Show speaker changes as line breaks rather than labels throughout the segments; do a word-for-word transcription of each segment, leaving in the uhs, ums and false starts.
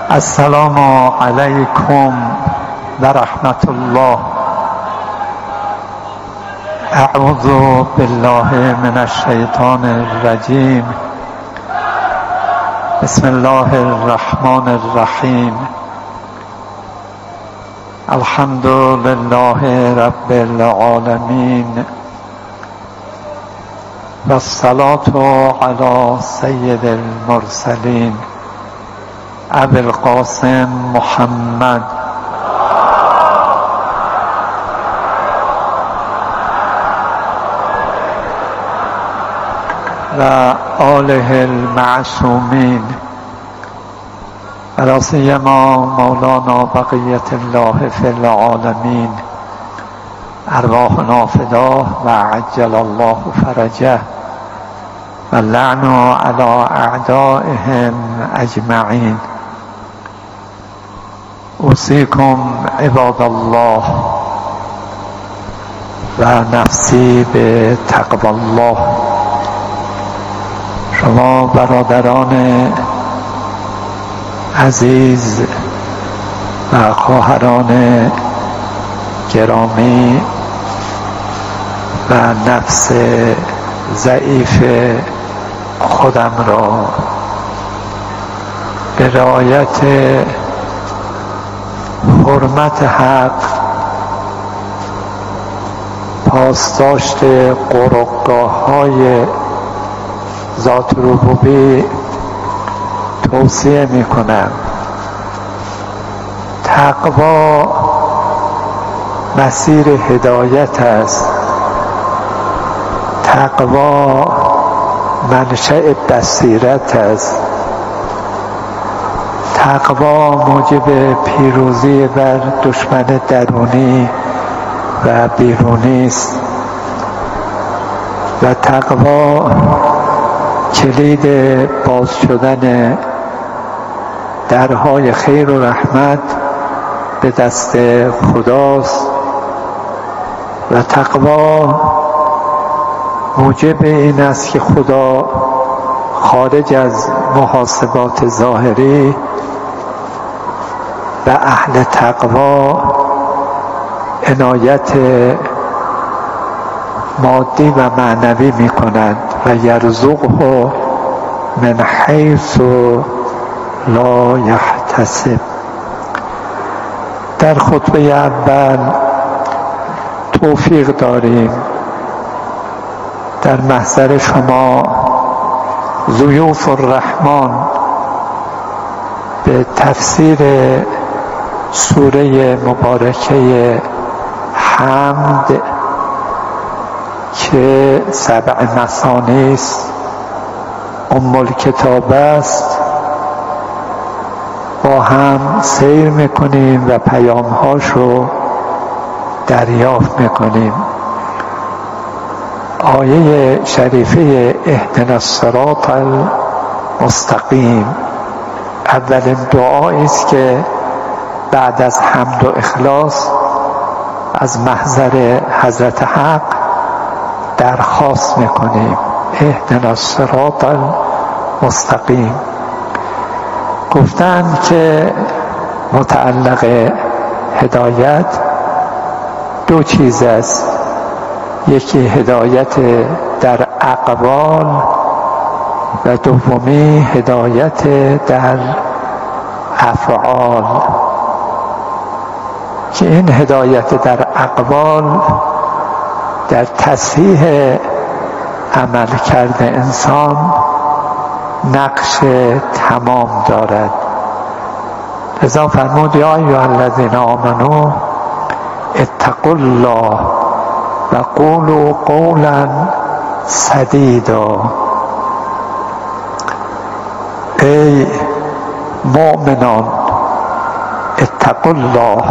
السلام علیکم و رحمت الله. اعوذ بالله من الشیطان الرجیم. بسم الله الرحمن الرحیم. الحمد لله رب العالمین و الصلاة علی سید المرسلین ابی القاسم محمد و آله المعصومین و لا سیما مولانا بقیة الله فی العالمین. ارواحنا فداه و عجل الله فرجه و لعن علی اعدائهم اجمعین. اوصیکم عباد الله و نفسی به تقوی الله. شما برادران عزیز و خواهران گرامی و نفس ضعیف خودم را به رعایت حرمت حق، پاسداشت قرقگاه‌های ذات ربوبی توصیه می کنم. تقوا مسیر هدایت است. تقوا منشأ بصیرت است. تقوا موجب پیروزی بر دشمن درونی و بیرونی است و تقوا کلید باز شدن درهای خیر و رحمت به دست خداست و تقوا موجب این است که خدا خارج از محاسبات ظاهری و اهل تقوا عنایت مادی و معنوی می کند و یرزقه من حیث لا یحتسب. در خطبه اول توفیق داریم در محضر شما ضیوف الرحمن به تفسیر سوره مبارکه حمد که سبع مثانی است، ام الکتاب است، با هم سیر میکنیم و پیامهاش رو دریافت میکنیم. آیه شریفه اهدنا الصراط المستقیم اولین دعایی است که بعد از حمد و اخلاص از محضر حضرت حق درخواست میکنیم. اهدنا الصراط المستقیم. گفتند که متعلق هدایت دو چیز است. یکی هدایت در اقوال و دومی هدایت در افعال. که این هدایت در اقوال در تصحیح عمل کرده انسان نقش تمام دارد. لذا فرمود یا ایها الذین آمنوا اتقوا الله و قولوا قولا سدیدا. ای مؤمنان اتقوا الله.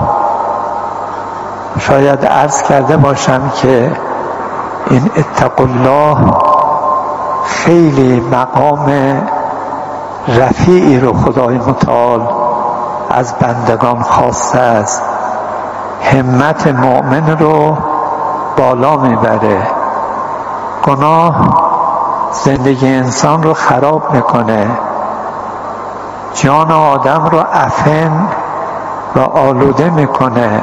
شاید عرض کرده باشم که این اتقوا الله خیلی مقام رفیعی رو خدای متعال از بندگان خواسته است. همت مؤمن رو بالا میبره. گناه زندگی انسان رو خراب میکنه، جان آدم رو عفن و آلوده میکنه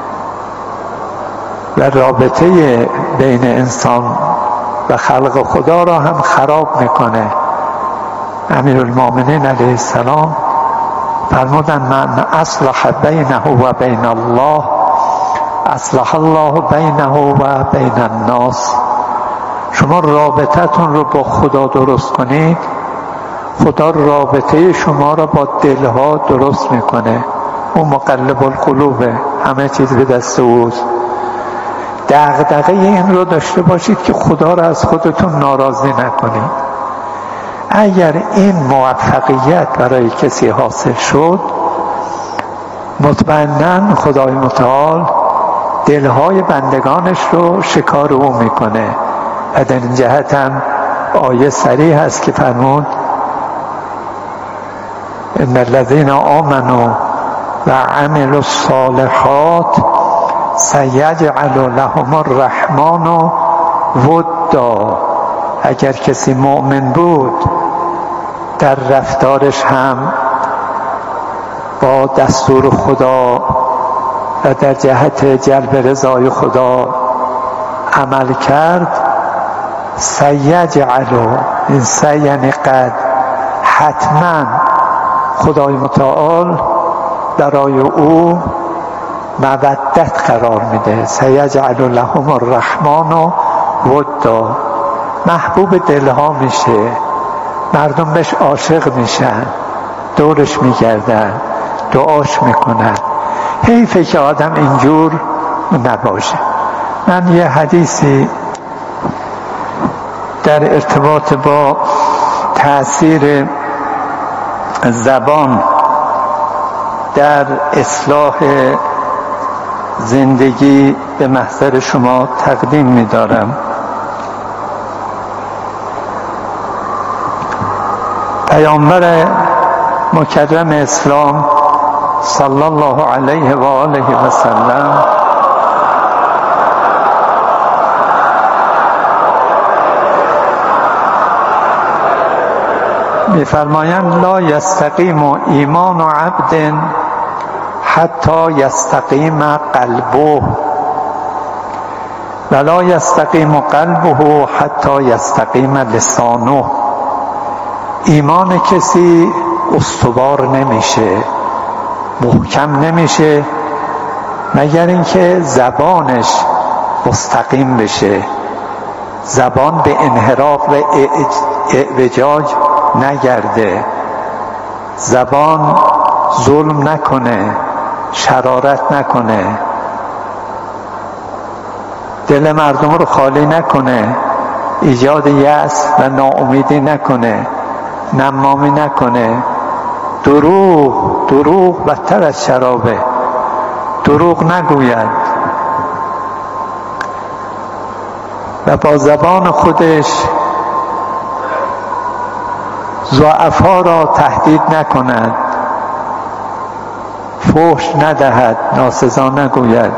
و رابطه بین انسان و خلق خدا را هم خراب میکنه. امیرالمومنین علیه السلام فرمودن من اصلح بینه و بین الله اصلح الله بینه و بین الناس. شما رابطتون رو با خدا درست کنید، خدا رابطه شما را با دلها درست میکنه. اون مقلب القلوبه، همه چیز به دست اوست. دغدغه این رو داشته باشید که خدا را از خودتون ناراضی نکنید. اگر این موفقیت برای کسی حاصل شد، مطمئناً خدای متعال دلهای بندگانش رو شکار او میکنه. و در این جهت هم آیه صریح هست که فرمود ان الذین آمنوا و عملوا الصالحات سیجعل لهم الرحمن ودا. اگر کسی مؤمن بود، در رفتارش هم با دستور خدا و در جهت جلب رضای خدا عمل کرد، سیجعل، این سی یعنی قد، حتما خدای متعال برای او مودت قرار میده. سیجعل لهم الرحمن ودا، محبوب دلها میشه، مردم بهش عاشق میشن، دورش میگردن، دعاش میکنن. حیفه که آدم اینجور نباشه. من یه حدیثی در ارتباط با تأثیر زبان در اصلاح زندگی به محضر شما تقدیم می‌دارم. پیامبر مکرم اسلام صلی الله علیه و آله و سلم می‌فرمایند لا یستقیم ایمان عبد حتی یستقیم قلبه و لا یستقیم قلبه حتی یستقیم لسانه. ایمان کسی استوار نمیشه، محکم نمیشه مگر اینکه زبانش مستقیم بشه، زبان به انحراف و اعوجاج نگرده، زبان ظلم نکنه، شرارت نکنه، دل مردم رو خالی نکنه، ایجاد یأس و ناامیدی نکنه، نمامی نکنه، دروغ دروغ بدتر از شرابه، دروغ نگوید و با زبان خودش ضعفا را تهدید نکند، فحش ندهد، ناسزا نگوید.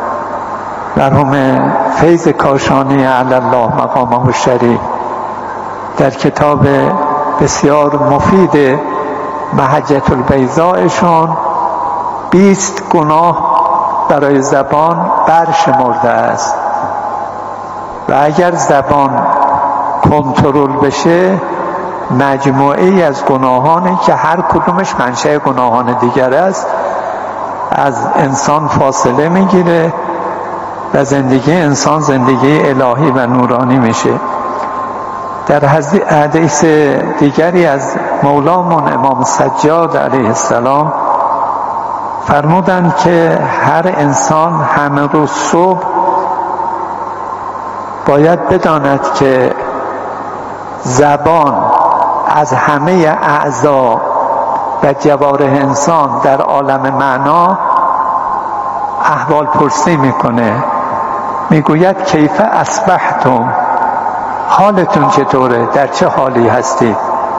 مرحوم فیض کاشانی علی الله مقامه الشریف در کتاب بسیار مفید محجة البیضایشان بیست گناه برای زبان برشمرده است و اگر زبان کنترل بشه مجموعی از گناهانی که هر کدومش منشأ گناهان دیگر است از انسان فاصله میگیره و زندگی انسان زندگی الهی و نورانی میشه. در حدیث دیگری از مولامون امام سجاد علیه السلام فرمودند که هر انسان همه روز صبح باید بداند که زبان از همه اعضا و جوارح انسان در عالم معنا احوال پرسی میکنه، میگوید کیف اصبحتم، حالتون چطوره، در چه حالی هستید.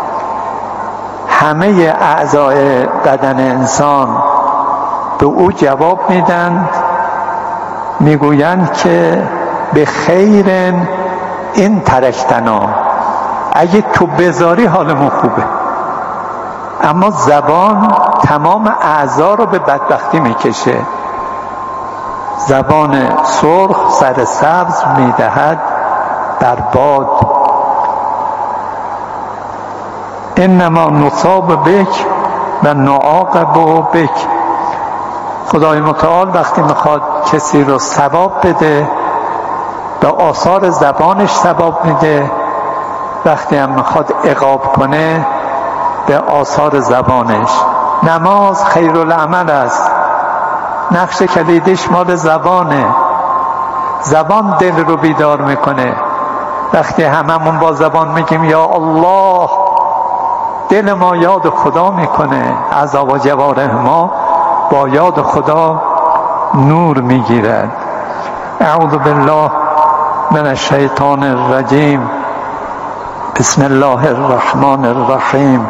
همه اعضای بدن انسان به او جواب میدن، میگویند که به خیر این ترکتنا، اگه تو بذاری حالمون خوبه، اما زبان تمام اعضا رو به بدبختی میکشه. زبان سرخ سر سبز میدهد بر باد. انما نصاب بک و نعاقب بک. خدای متعال وقتی میخواد کسی رو ثواب بده به آثار زبانش ثواب میده، وقتی هم میخواد عقاب کنه به آثار زبانش. نماز خیرالعمل است، نقش کلیدش مال زبانه. زبان دل رو بیدار میکنه. وقتی هممون با زبان میگیم یا الله، دل ما یاد خدا میکنه، اعضا و جوارح ما با یاد خدا نور میگیرد. اعوذ بالله من الشیطان الرجیم. بسم الله الرحمن الرحیم.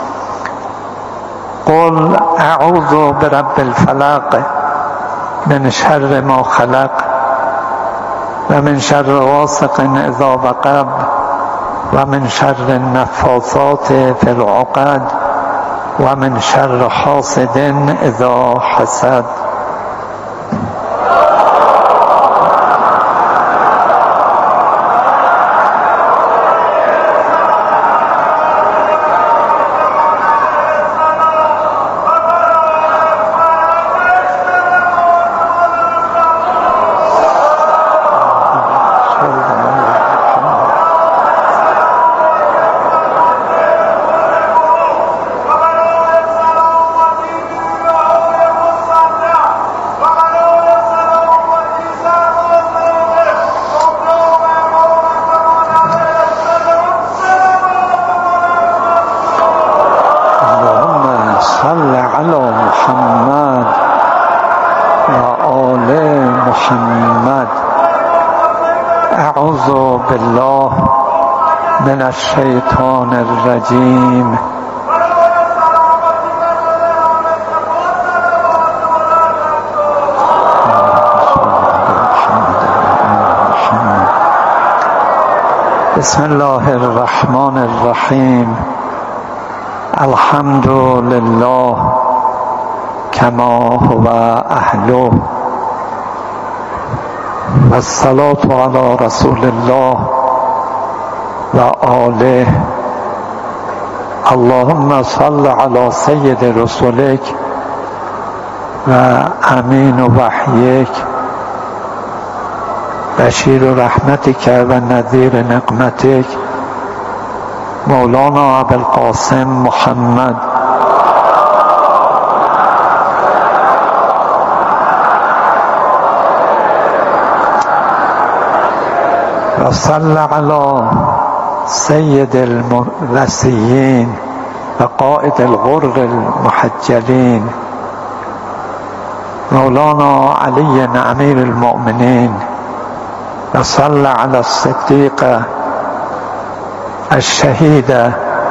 قل اعوذ برب الفلق من شر ما خلق و من شر غاسق اذا وقب و من شر النفاثات فی العقد و من شر حاسد اذا حسد. صل علی محمد و آل محمد. اعوذ بالله من الشیطان الرجیم. بسم الله الرحمن الرحیم. الحمد لله کما هو اهله و الصلاة علی رسول الله و آله. اللهم صل علی سید رسولک و امین وحیک بشیر رحمتک و نذیر نقمتک مولانا ابوالقاسم محمد. و صل علی سید المرسلین و قائد الغر المحجلین مولانا علی امیر المؤمنین. و صل علی الصدیقه الشهیده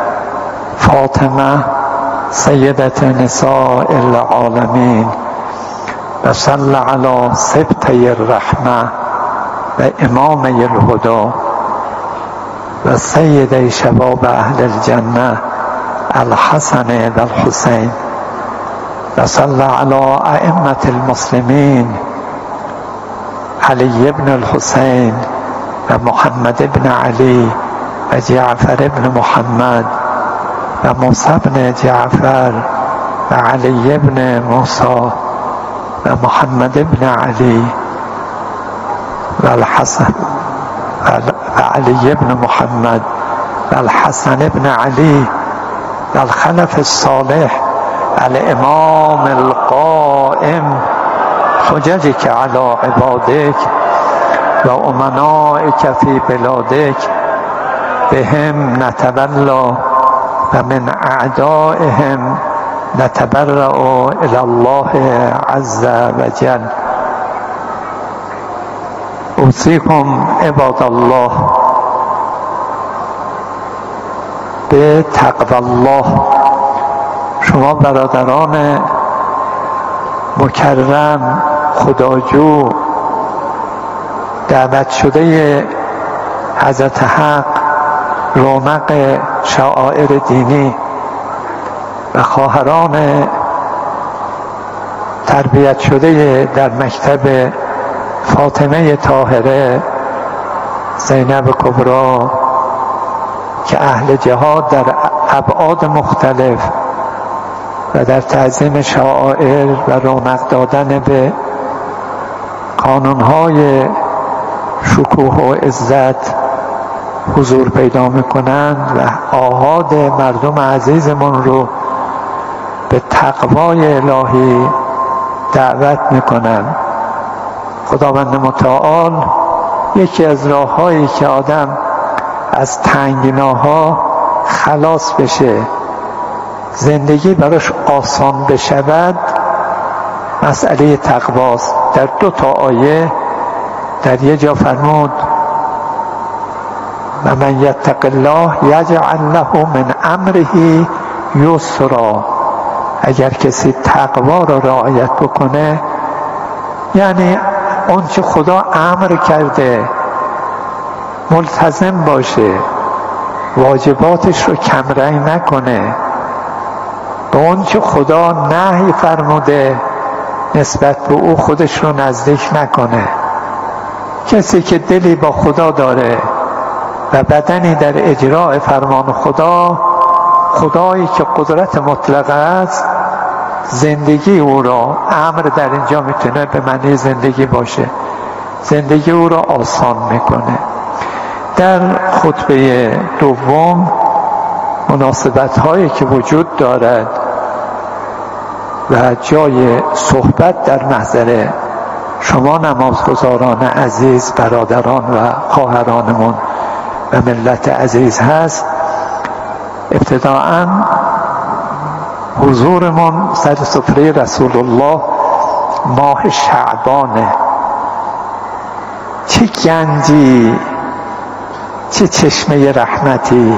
فاطمه سیدة نساء العالمین. و صل علی سبطی الرحمه و امام الهدى و سید شباب اهل الجنه الحسن و الحسین. و صل علی ائمة المسلمین علی بن الحسین و محمد بن علی و جعفر بن محمد و موسی بن جعفر و علی بن موسی و محمد بن علی و الحسن و علی بن محمد و الحسن بن علی و الخلف الصالح الامام القائم حججك على عبادك و امنائك في بلادك بهم نتولى و من اعدائهم نتبرأ الى الله عز وجل. اوصیکم عباد الله به تقوی الله. شما برادران مکرم خداجو دعوت شده حضرت حق رونق شعائر دینی و خواهران تربیت شده در مکتب فاطمه طاهره زینب کبری که اهل جهاد در ابعاد مختلف و در تعظیم شعائر و رونق دادن به قانونهای شکوه و عزت حضور پیدا میکنند و آحاد مردم عزیزمون رو به تقوای الهی دعوت میکنند. خداوند متعال یکی از راههایی که آدم از تنگناها خلاص بشه، زندگی براش آسان بشود، مسئله تقواست. در دو تا آیه در یه جا فرمود و من یتق الله یجعل له من امره یسرا. اگر کسی تقوا را رعایت بکنه، یعنی اون چه خدا امر کرده ملتزم باشه، واجباتش رو کمرنگ نکنه، به اون چه خدا نهی فرموده نسبت به او خودش رو نزدیک نکنه. کسی که دلی با خدا داره و بدنی در اجراء فرمان خدا، خدایی که قدرت مطلقه است زندگی او را، امر در اینجا میتونه به معنی زندگی باشه، زندگی او را آسان میکنه. در خطبه دوم مناسبت هایی که وجود دارد و جای صحبت در محضر شما نمازگزاران عزیز، برادران و خواهرانمون و ملت عزیز هست. ابتداعاً حضورمون سر سفره رسول الله ماه شعبانه. چه گنجی، چه چشمه رحمتی،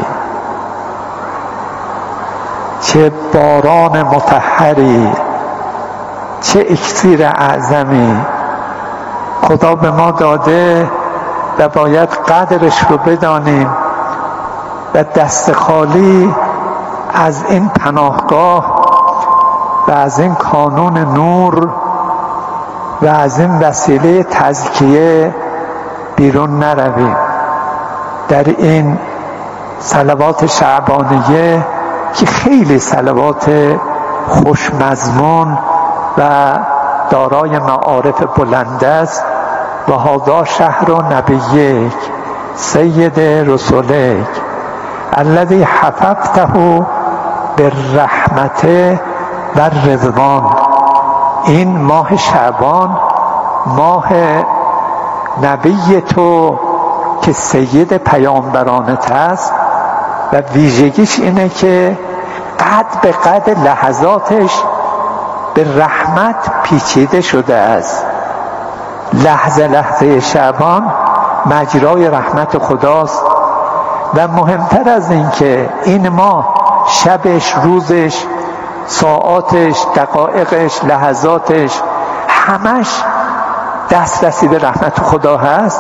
چه باران مطهری، چه اکسیر اعظمی خدا به ما داده و باید قدرش رو بدانیم و دست خالی از این پناهگاه و از این کانون نور و از این وسیله تزکیه بیرون نرویم. در این صلوات شعبانیه که خیلی صلوات خوشمضمون و دارای معارف بلند است، و هذا شهر نبیک سید رسولک الذی حففته بالرحمت و رضوان. این ماه شعبان ماه نبی تو که سید پیامبرانت است و ویژگیش اینه که قد به قد لحظاتش به رحمت پیچیده شده است. لحظه لحظه شعبان مجرای رحمت خداست و مهمتر از این که این ماه شبش، روزش، ساعاتش، دقایقش، لحظاتش همش دسترسی به رحمت خدا هست.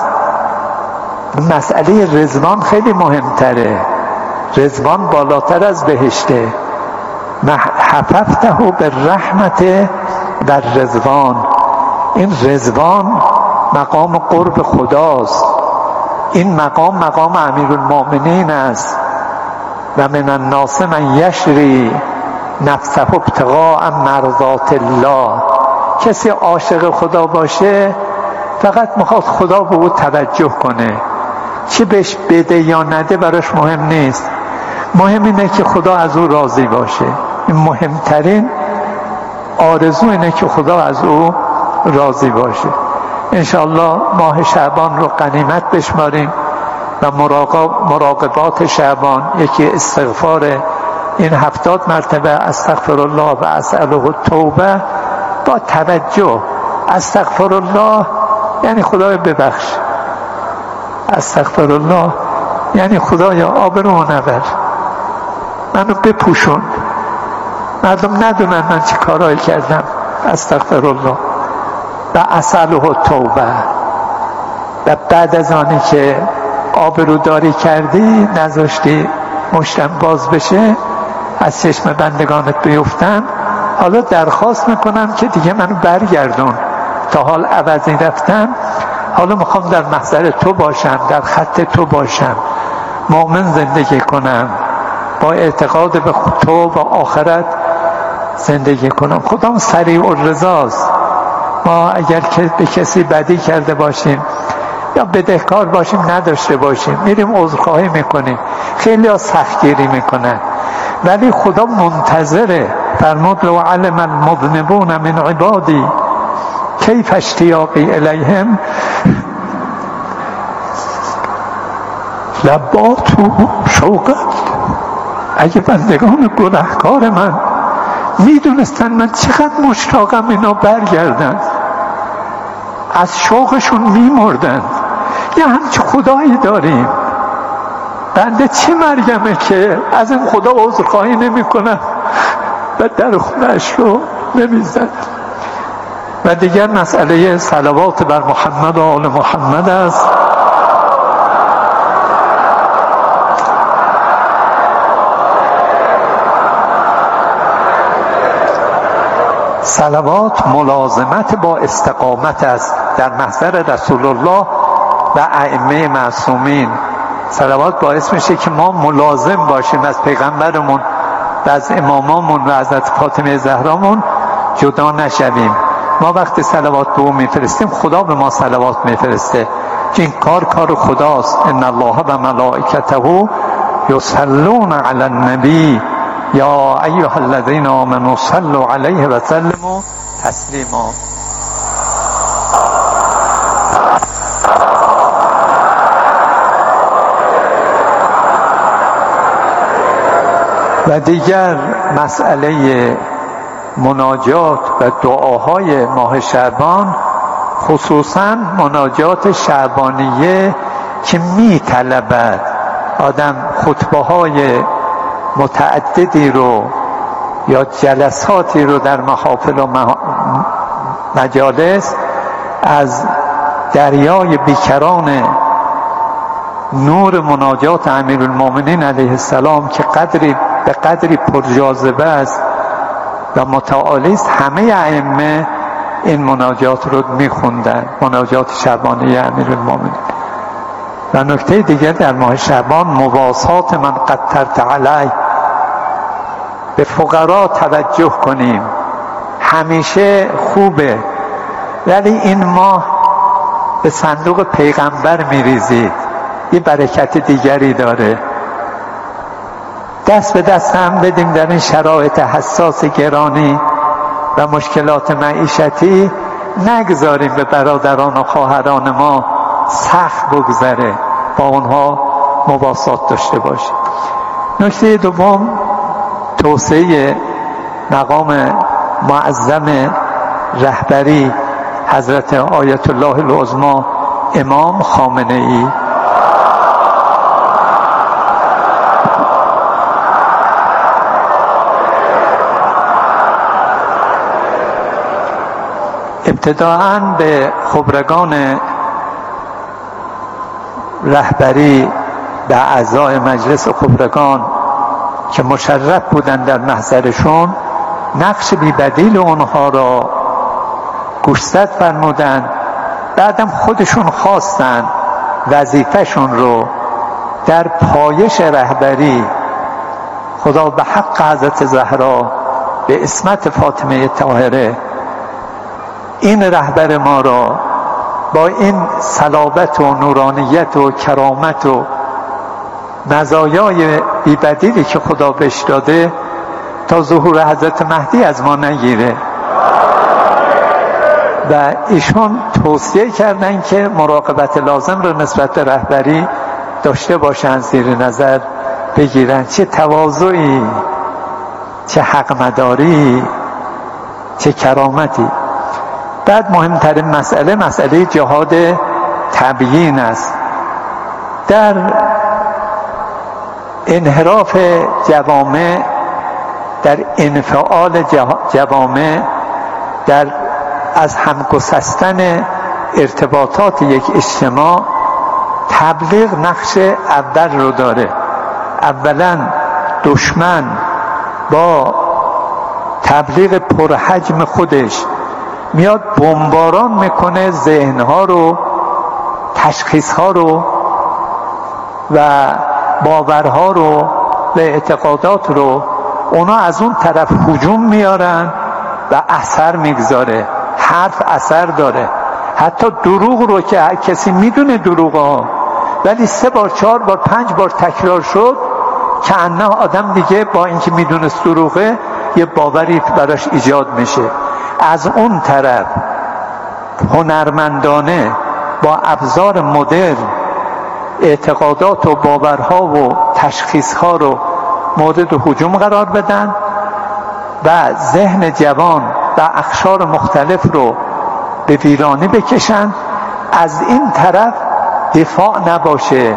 مسئله رضوان خیلی مهمتره. رضوان بالاتر از بهشته. حففته به رحمت در رضوان. این رضوان مقام قرب خداست. این مقام مقام امیرالمؤمنین است. و من الناس من یشری نفسه ابتغاء مرضات الله. کسی عاشق خدا باشه فقط میخواد خدا به او توجه کنه، چه بهش بده یا نده براش مهم نیست. مهم اینه که خدا از او راضی باشه. این مهمترین آرزو اینه که خدا از او راضی باشه. انشاءالله ماه شعبان رو غنیمت بشماریم و مراقبات شعبان، یکی استغفار این هفتاد مرتبه استغفر الله و اسأله التوبه با توجه. استغفر الله یعنی خدای ببخش، استغفر الله یعنی خدایا آبرو نبر، منو بپوشون، مردم ندونن من چه کارایی کردم. استغفر الله و اسأله التوبه. و بعد از آنی که آبرو داری کردی، نذاشتی مشتم باز بشه، از چشم بندگانت بیفتن، حالا درخواست میکنم که دیگه منو برگردون، تا حال عوضی رفتم، حالا میخوام در محضر تو باشم، در خط تو باشم، مؤمن زندگی کنم، با اعتقاد به تو و آخرت زندگی کنم. خدام سریع الرضاست. ما اگر که به کسی بدی کرده باشیم یا بدهکار باشیم نداشته باشیم، میریم عذرخواهی میکنیم، خیلی ها سختگیری میکنن، ولی خدا منتظره. فرمود لو علم المذنبون من عبادی کیف اشتیاقی الیهم لباتو شوقت. اگه بندگان گناهکار من میدونستن من چقدر مشتاقم اینا برگردن، از شوقشون میمردن. یه همچه خدایی داریم، بنده چه مرگمه که از این خدا عذرخواهی نمی کنم و در خونه‌اش رو نمیزد. و دیگر مسئله صلوات بر محمد و آل محمد است. صلوات ملازمت با استقامت است در محضر رسول الله و ائمه معصومین. صلوات باعث میشه که ما ملازم باشیم از پیغمبرمون و از امامامون و از فاطمه زهرامون جدا نشویم. ما وقتی صلوات به او میفرستیم، خدا به ما صلوات میفرسته که این کار کار خداست. ان الله و ملائکته یصلون علی النبی یا ایها الذین آمنوا صلوا علیه و سلموا تسلیما. و دیگر مسئله مناجات و دعاهای ماه شعبان، خصوصا مناجات شعبانیه که می طلبد آدم خطبه های متعددی رو یا جلساتی رو در محافل و مجالس از دریای بیکران نور مناجات امیرالمومنین علیه السلام که قدری به قدری پرجاذبه است و متعالی است، همه ائمه این مناجات رو میخوندن، مناجات شعبانی امیرالمومنین. و نکته دیگر در ماه شعبان، مواسات من قدرت علی، به فقرا توجه کنیم. همیشه خوبه، ولی این ماه به صندوق پیغمبر میریزید، یه برکت دیگری داره. دست به دست هم بدیم در این شرایط حساس گرانی و مشکلات معیشتی، نگذاریم به برادران و خواهران ما سخت بگذره، با اونها مواسات داشته باشیم. نکته دوم، توسعه مقام معظم رهبری حضرت آیت الله العظمی امام خامنه ای. ابتداءً به خبرگان رهبری، به اعضای مجلس خبرگان که مشرف بودن در محضرشون، نقش بی بدیل اونها را گوشزد فرمودن. بعدم خودشون خواستن وظیفهشون رو در پایش رهبری، خدا به حق حضرت زهرا، به عصمت فاطمه طاهره، این رهبر ما را با این صلابت و نورانیت و کرامت و مزایای بی‌بدیلی که خدا بهش داده، تا ظهور حضرت مهدی از ما نگیره. و ایشون توصیه کردن که مراقبت لازم رو نسبت به رهبری داشته باشن، زیر نظر بگیرن. چه تواضعی، چه حق مداری، چه کرامتی. بعد مهمترین مسئله، مسئله جهاد تبیین است. در انحراف جوامع، در انفعال جوامع، در از هم گسستن ارتباطات یک اجتماع، تبلیغ نقش اول رو داره. اولا دشمن با تبلیغ پرحجم خودش میاد بمباران میکنه ذهنها رو، تشخیصها رو و باورها رو و اعتقادات رو. اونا از اون طرف هجوم میارن و اثر میگذاره. حرف اثر داره. حتی دروغ رو که کسی میدونه دروغا، ولی سه بار چهار بار پنج بار تکرار شد که انه آدم دیگه با اینکه میدونست دروغه یه باوری براش ایجاد میشه. از اون طرف هنرمندانه با ابزار مدرن اعتقادات و باورها و تشخیصها رو مورد هجوم قرار بدن و ذهن جوان و اقشار مختلف رو به ویرانی بکشن. از این طرف دفاع نباشه،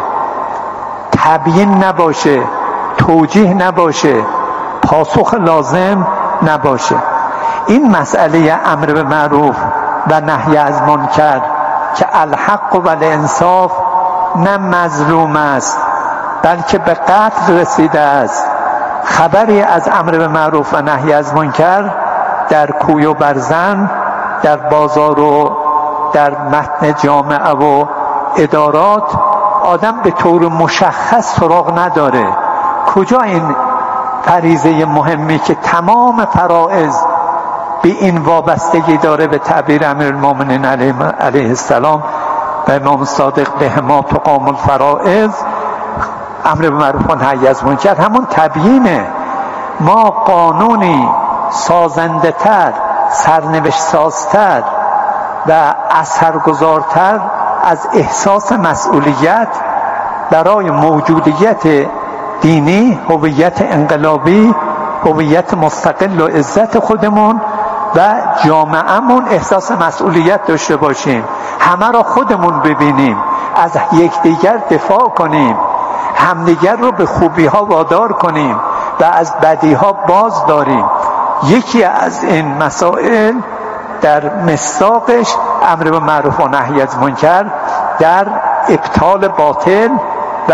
تبیین نباشه، توجیه نباشه، پاسخ لازم نباشه. این مسئله امر به معروف و نهی از منکر که الحق و الانصاف نه مظلوم است بلکه به قتل رسیده است. خبری از امر به معروف و نهی از منکر در کوی و برزن، در بازار و در متن جامعه و ادارات آدم به طور مشخص سراغ نداره. کجا این فریضه مهمی که تمام فرائض به این وابستگی داره، به تعبیر امیرالمومنین علیه, علیه السلام و امام صادق بهما تقام الفرائض، امر به معروف و نهی از منکر همون تبیینه. ما قانونی سازنده تر، سرنوشت سازتر و اثرگذارتر از احساس مسئولیت برای موجودیت دینی، هویت انقلابی، هویت مستقل و عزت خودمون و جامعهمون احساس مسئولیت داشته باشیم. همه را خودمون ببینیم، از یکدیگر دفاع کنیم، همدیگر رو به خوبی ها وادار کنیم و از بدی ها باز داریم. یکی از این مسائل در مصداقش امر به معروف و نهی از منکر در ابطال باطل و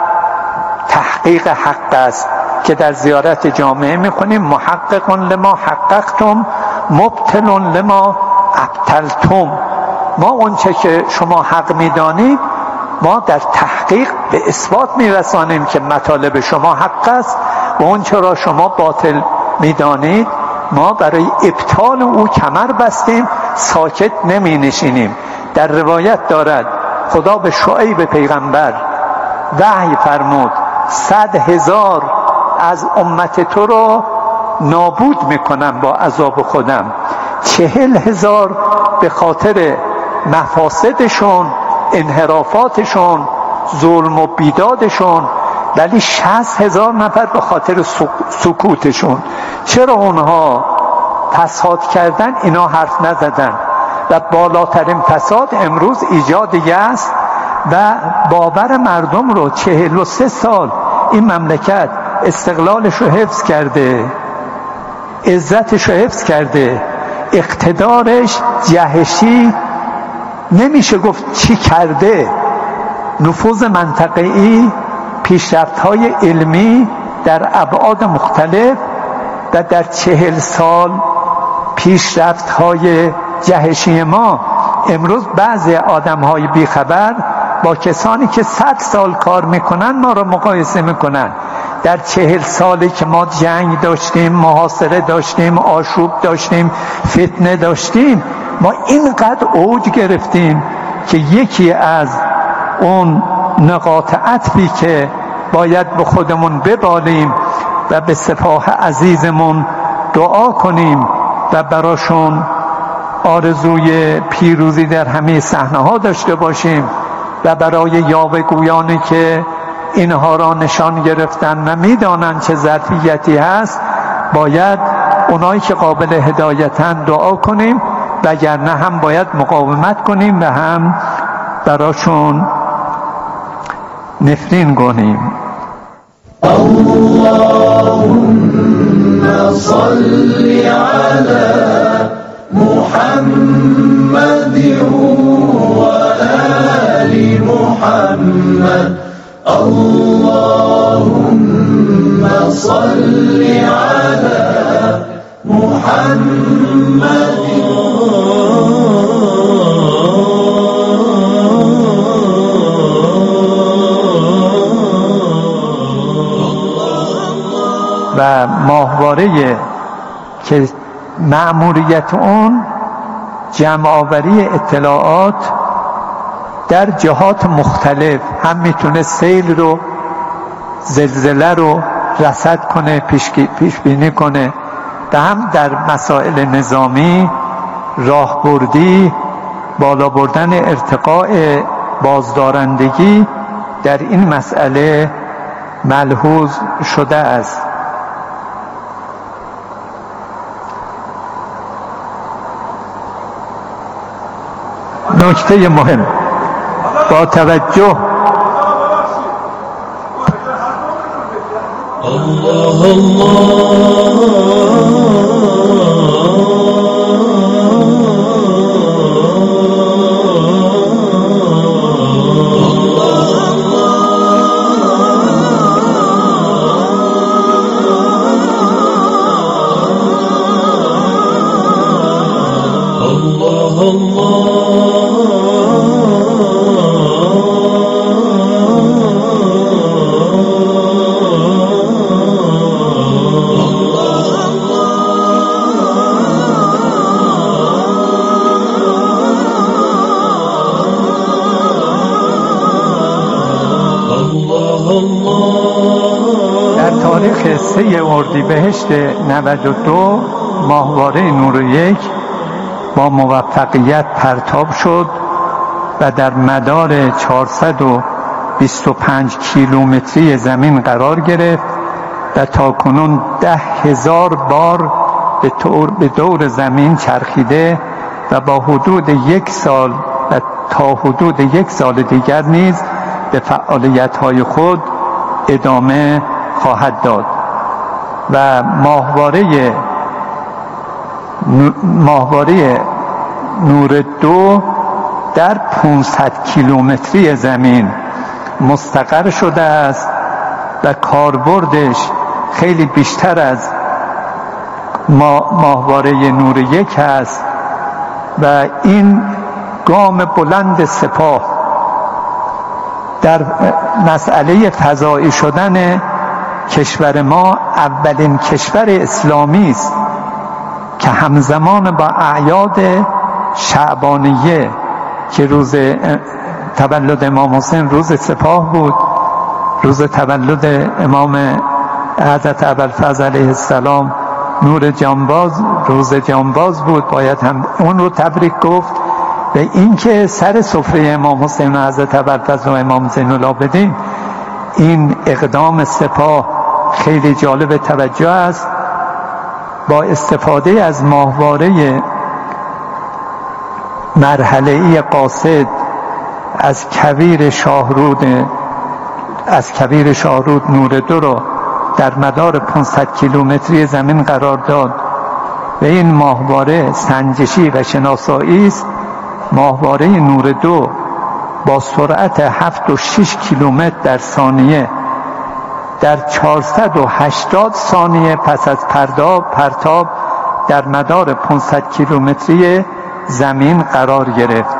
تحقیق حق است که در زیارت جامعه میخونیم محقق لما حققتم مبطل لما ابطلتم. ما اونچه که شما حق میدانید ما در تحقیق به اثبات میرسانیم که مطالب شما حق است و اونچه را شما باطل میدانید ما برای ابطال او کمر بستیم، ساکت نمی نشینیم. در روایت دارد خدا به شعیب پیغمبر وحی فرمود صد هزار از امت تو را نابود میکنم با عذاب خودم، چهل هزار به خاطر مفاسدشون، انحرافاتشون، ظلم و بیدادشون، ولی شصت هزار نفر به خاطر سکوتشون. چرا اونها فساد کردن اینا حرف نزدن؟ و بالاترین فساد امروز ایجاد یأس و باور مردم رو. چهل و سه سال این مملکت استقلالش رو حفظ کرده، عزتش رو حفظ کرده، اقتدارش جهشی نمیشه گفت چی کرده، نفوذ منطقه‌ای، پیشرفت‌های علمی در ابعاد مختلف و در چهل سال پیشرفت‌های جهشی ما. امروز بعضی آدم‌های بیخبر با کسانی که صد سال کار میکنن ما رو مقایسه میکنن. در چهل سالی که ما جنگ داشتیم، محاصره داشتیم، آشوب داشتیم، فتنه داشتیم، ما اینقدر اوج گرفتیم که یکی از اون نقاط عطفی که باید به خودمون ببالیم و به سپاه عزیزمون دعا کنیم و براشون آرزوی پیروزی در همه صحنه ها داشته باشیم و برای یاوه‌گویانی که اینها را نشان گرفتن و میدانند چه ظرفیتی هست باید اونایی که قابل هدایتن دعا کنیم، وگرنه هم باید مقاومت کنیم و هم براشون نفرین کنیم.
اللهم صل علی محمد و آل محمد. اللهم صل علی
و ماهواره که مأموریت اون جمع آوری اطلاعات در جهات مختلف، هم میتونه سیل رو، زلزله رو رصد کنه، پیش بینی کنه، و هم در مسائل نظامی راهبردی، بالا بردن ارتقاء بازدارندگی در این مسئله ملحوظ شده است. نکته مهم با توجه
الله الله
در تاریخ سه اردیبهشت نود و دو ماهواره نور یک با موفقیت پرتاب شد و در مدار چهارصد و بیست و پنج کیلومتری زمین قرار گرفت و تاکنون ده هزار بار به طور به دور زمین چرخیده و با حدود یک سال و تا حدود یک سال دیگر نیز به فعالیت‌های خود ادامه خواهد داد و ماهواره ماهواره نور دو در پانصد کیلومتری زمین مستقر شده است و کاربردش خیلی بیشتر از ماهواره نور یک هست و این گام بلند سپاه در مسئله فضایی شدن کشور ما اولین کشور اسلامی است که همزمان با اعیاد شعبانیه که روز تولد امام حسین روز سپاه بود، روز تولد امام حضرت ابوالفضل علیه السلام نور جانباز روز جانباز بود، باید هم اون رو تبریک گفت. و این که سر سفره امام حسین و حضرت ابوالفضل و امام زین العابدین این اقدام سپاه خیلی جالب توجه است. با استفاده از ماهواره مرحله‌ای قاصد از کویر شاهرود از کویر شاهرود نور دو رو در مدار پانصد کیلومتری زمین قرار داد و این ماهواره سنجشی و شناسایی است. ماهواره نور دو با سرعت هفت و شش کیلومتر در ثانیه در چهارصد و هشتاد ثانیه پس از پرتاب پرتاب در مدار پانصد کیلومتری زمین قرار گرفت.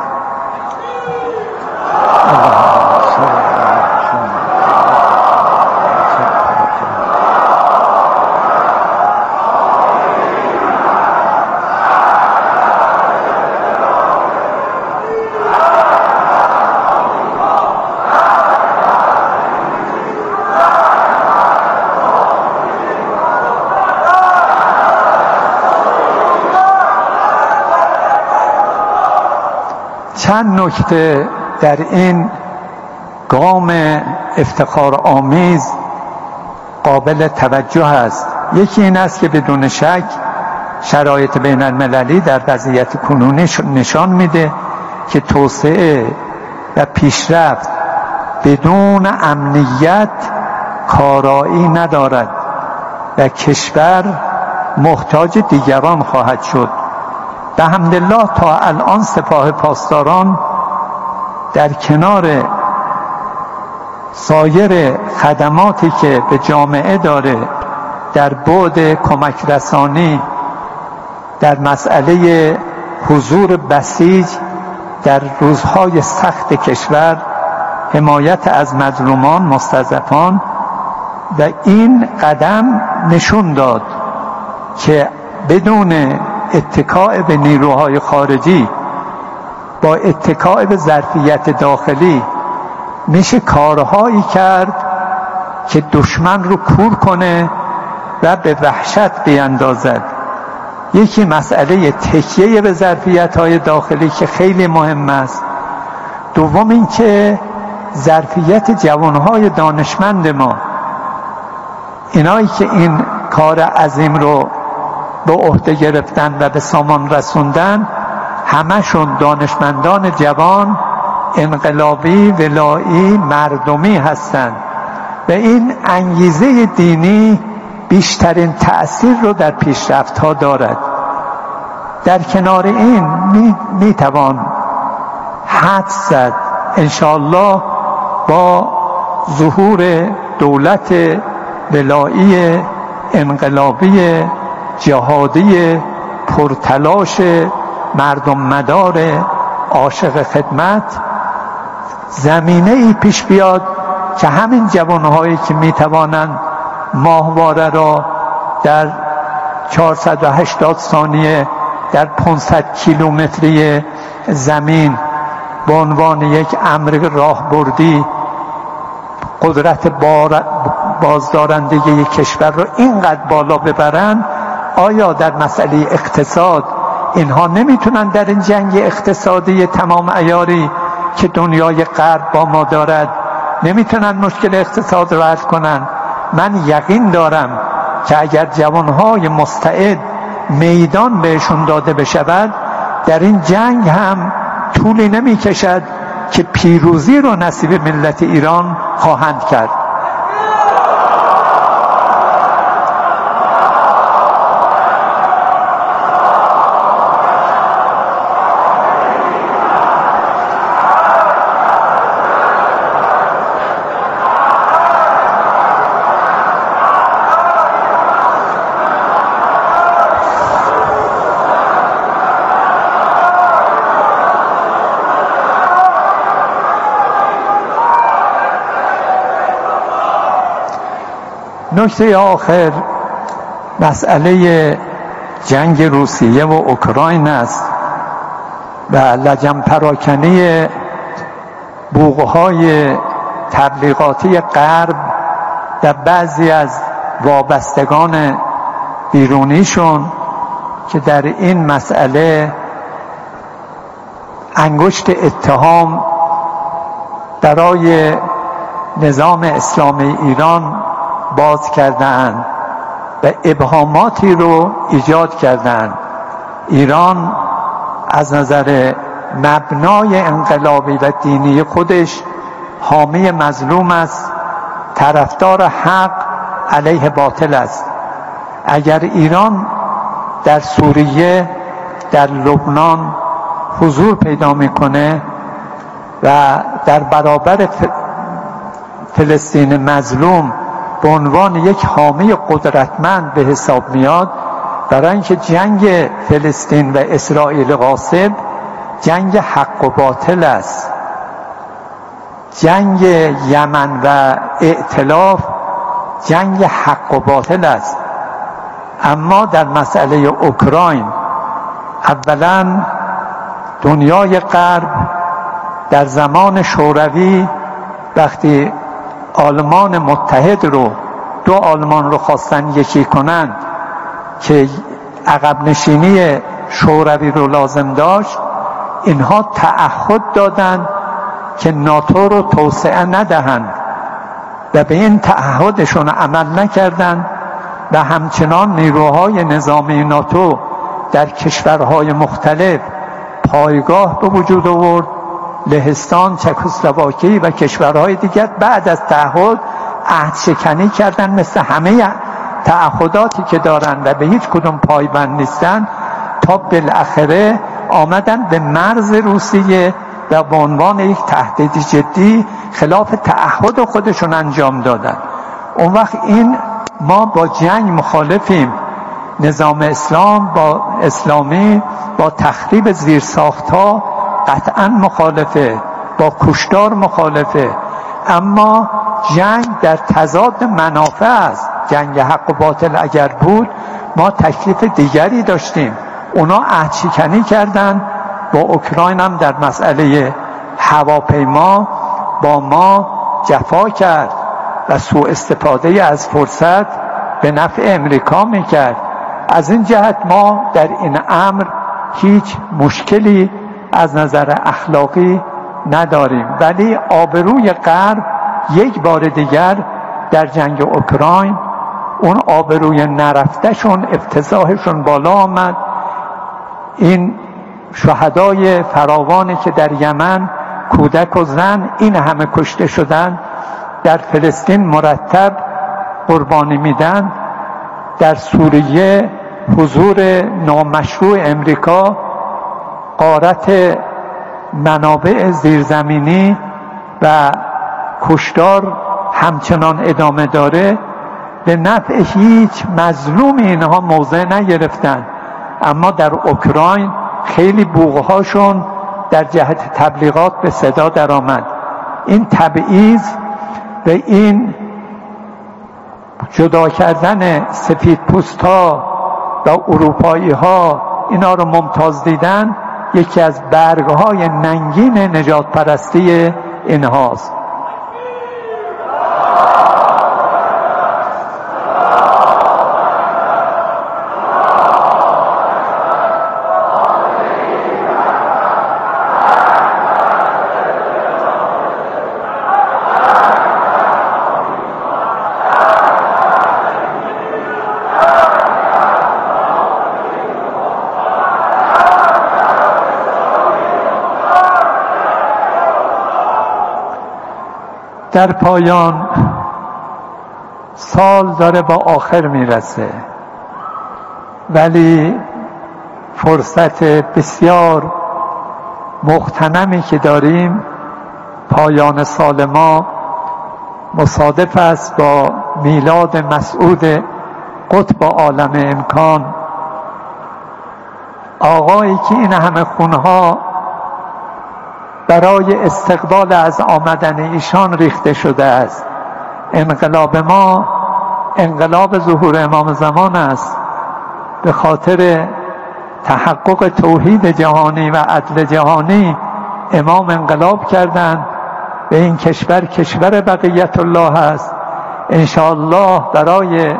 چند نکته در این گام افتخار آمیز قابل توجه است. یکی این است که بدون شک شرایط بین المللی در وضعیت کنونی نشان میده که توسعه و پیشرفت بدون امنیت کارایی ندارد و کشور محتاج دیگران خواهد شد. به حمدالله تا الان سپاه پاسداران در کنار سایر خدماتی که به جامعه داره در بعد کمک رسانی در مسئله حضور بسیج در روزهای سخت کشور، حمایت از مظلومان مستضعفان، و این قدم نشون داد که بدون اتکاء به نیروهای خارجی، با اتکاء به ظرفیت داخلی میشه کارهایی کرد که دشمن رو کور کنه و به وحشت بیندازد. یکی مسئله تکیه به ظرفیت‌های داخلی که خیلی مهم است. دوم این که ظرفیت جوانهای دانشمند ما، اینایی که این کار عظیم رو به عهده گرفتن و به سامان رسوندن، همشون دانشمندان جوان، انقلابی، ولایی، مردمی هستند و این انگیزه دینی بیشترین تأثیر رو در پیشرفت ها دارد. در کنار این می, می توان حدس زد انشاءالله با ظهور دولت ولایی انقلابی جهادی پرتلاش مردم مدار عاشق خدمت، زمینه ای پیش بیاد که همین جوانهایی که می توانند ماهواره را در چهارصد و هشتاد ثانیه در پانصد کیلومتری زمین به عنوان یک امر راهبردی قدرت بازدارندگی کشور را اینقدر بالا ببرند، آیا در مسئله اقتصاد اینها نمیتونن در این جنگ اقتصادی تمام عیاری که دنیای غرب با ما دارد نمیتونن مشکل اقتصاد رو حل کنن؟ من یقین دارم که اگر جوانهای مستعد میدان بهشون داده بشود، در این جنگ هم طولی نمی کشد که پیروزی رو نصیب ملت ایران خواهند کرد. نکته آخر مسئله جنگ روسیه و اوکراین است و لجن پراکنی بوقهای تبلیغاتی غرب در بعضی از وابستگان بیرونیشون که در این مسئله انگشت اتهام برای نظام اسلامی ایران باز کردند و ابهاماتی رو ایجاد کردند. ایران از نظر مبنای انقلابی و دینی خودش حامی مظلوم است، طرفدار حق علیه باطل است. اگر ایران در سوریه، در لبنان حضور پیدا میکنه و در برابر فلسطین مظلوم به عنوان یک حامی قدرتمند به حساب میاد، برای اینکه جنگ فلسطین و اسرائیل غاصب جنگ حق و باطل است، جنگ یمن و ائتلاف جنگ حق و باطل است. اما در مسئله اوکراین، اولا دنیای غرب در زمان شوروی وقتی آلمان متحد رو دو آلمان رو خواستن یکی کنند که عقب نشینی شوروی رو لازم داشت، اینها تعهد دادند که ناتو رو توسعه ندهند و به این تعهدشون عمل نکردند و همچنان نیروهای نظامی ناتو در کشورهای مختلف پایگاه به وجود آورد. لهستان، چکسلواکی و کشورهای دیگر بعد از تعهد عهد شکنی کردن مثل همه تعهداتی که دارن و به هیچ کدوم پایبند نیستن، تا بالاخره آمدن به مرز روسیه و به عنوان یک تهدید جدی خلاف تعهد خودشون انجام دادن. اون وقت این ما با جنگ مخالفیم، نظام اسلام با اسلامی با تخریب زیرساخت‌ها قطعا مخالفه، با کشتار مخالفه، اما جنگ در تضاد منافع است. جنگ حق و باطل اگر بود ما تکلیف دیگری داشتیم. اونا عهدشکنی کردن با اوکراین، هم در مسئله هواپیما با ما جفا کرد و سوء استفاده از فرصت به نفع امریکا میکرد. از این جهت ما در این امر هیچ مشکلی از نظر اخلاقی نداریم، ولی آبروی غرب یک بار دیگر در جنگ اوکراین اون آبروی نرفتشون، افتضاحشون بالا آمد. این شهدای فراوانی که در یمن کودک و زن این همه کشته شدن، در فلسطین مرتب قربانی میدن، در سوریه حضور نامشروع امریکا، غارت منابع زیرزمینی و کشتار همچنان ادامه داره. به نفع هیچ مظلوم اینها موضع نگرفتن، اما در اوکراین خیلی بوقهاشون در جهت تبلیغات به صدا در آمد. این تبعیض و این جدا کردن سفید پوست ها و اروپایی ها، اینا رو ممتاز دیدن، یکی از برگهای ننگین نجات پرستی اینهاست. در پایان سال داره با آخر میرسه، ولی فرصت بسیار مغتنمی که داریم، پایان سال ما مصادف است با میلاد مسعود قطب عالم امکان، آقایی که این همه خونها برای استقبال از آمدن ایشان ریخته شده است. انقلاب ما انقلاب ظهور امام زمان است. به خاطر تحقق توحید جهانی و عدل جهانی امام انقلاب کردند و این کشور کشور بقیت الله است. انشاءالله برای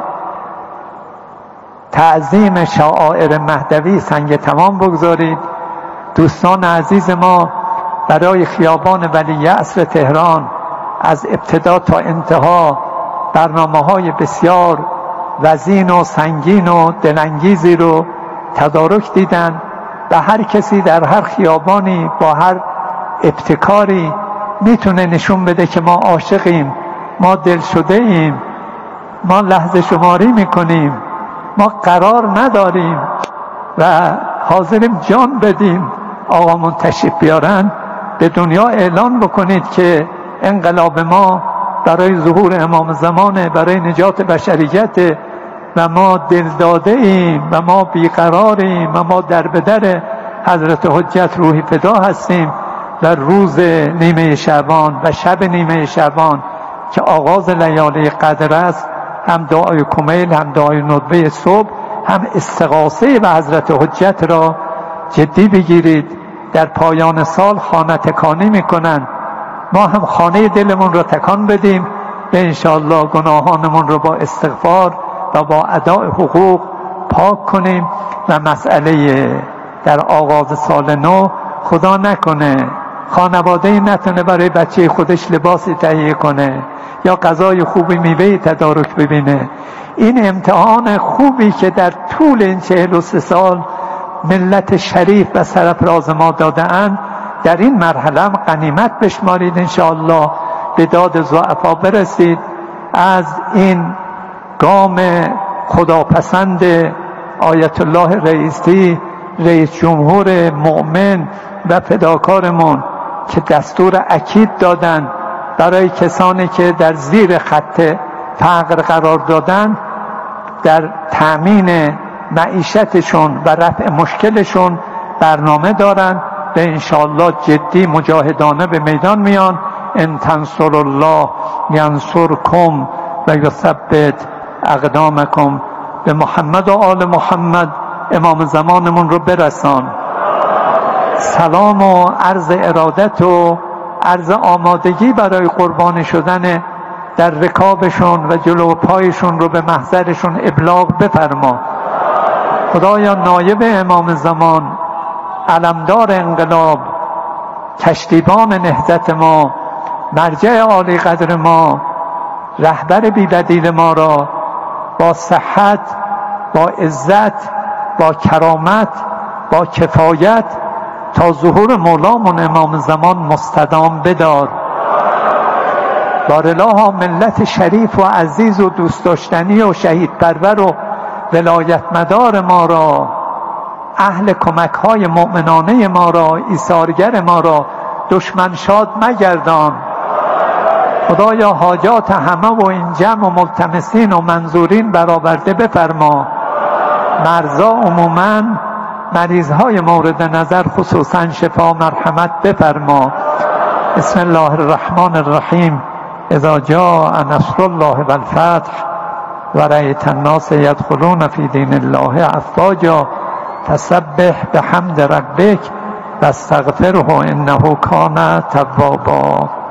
تعظیم شعائر مهدوی سنگ تمام بگذارید. دوستان عزیز ما برای خیابان ولیعصر تهران از ابتدا تا انتها برنامه‌های بسیار وزین و سنگین و دلانگیزی رو تدارک دیدن و هر کسی در هر خیابانی با هر ابتکاری میتونه نشون بده که ما عاشقیم، ما دل شده ایم، ما لحظه شماری میکنیم، ما قرار نداریم و حاضریم جان بدیم. آقامون تشریف بیارن، به دنیا اعلان بکنید که انقلاب ما برای ظهور امام زمانه، برای نجات بشریت و ما دل داده ایم و ما بیقراریم و ما در بدر حضرت حجت روحی فدا هستیم. در روز نیمه شعبان و شب نیمه شعبان که آغاز لیالی قدر است، هم دعای کمیل، هم دعای ندبه صبح، هم استغاثه به حضرت حجت را جدی بگیرید. در پایان سال خانه تکانی میکنن، ما هم خانه دلمون رو تکان بدیم و انشاءالله گناهانمون رو با استغفار و با اداء حقوق پاک کنیم و مسئله در آغاز سال نو، خدا نکنه خانواده نتونه برای بچه خودش لباسی تهیه کنه یا غذای خوبی میوه تدارک ببینه. این امتحان خوبی که در طول این چهل و سه سال ملت شریف و سرفراز ما داده‌اند، در این مرحله هم غنیمت بشمارید. انشاءالله به داد ضعفا برسید. از این گام خداپسند آیت الله رئیسی، رئیس جمهور مؤمن و فداکارمون، که دستور اکید دادن برای کسانی که در زیر خط فقر قرار دادن در تأمین معیشتشون و رفع مشکلشون برنامه دارن و انشاءالله جدی مجاهدانه به میدان میان. ان تنصر الله ینصرکم و یثبت اقدامکم. به محمد و آل محمد امام زمانمون رو برسان. سلام و عرض ارادت و عرض آمادگی برای قربانی شدن در رکابشون و جلو پایشون رو به محضرشون ابلاغ بفرما. خدایا نایب امام زمان، علمدار انقلاب، کشتیبان نهضت ما، مرجع عالی قدر ما، رهبر بی‌بدیل ما را با صحت، با عزت، با کرامت، با کفایت تا ظهور مولامون امام زمان مستدام بدار. بارالله ملت شریف و عزیز و دوست داشتنی و شهید پرور و ولایت مدار ما را، اهل کمک های مؤمنانه ما را، ایثارگر ما را دشمن شاد مگردان. خدایا حاجات همه و این جمع و ملتمسین و منظورین برآورده بفرما. مرزا عموماً، مریضهای مورد نظر خصوصاً شفا مرحمت بفرما. بسم الله الرحمن الرحیم. اذا جاء نصر الله والفتح ورأیت الناس يدخلون في دین الله افواجا فسبح بحمد ربک واستغفره انه کان توابا.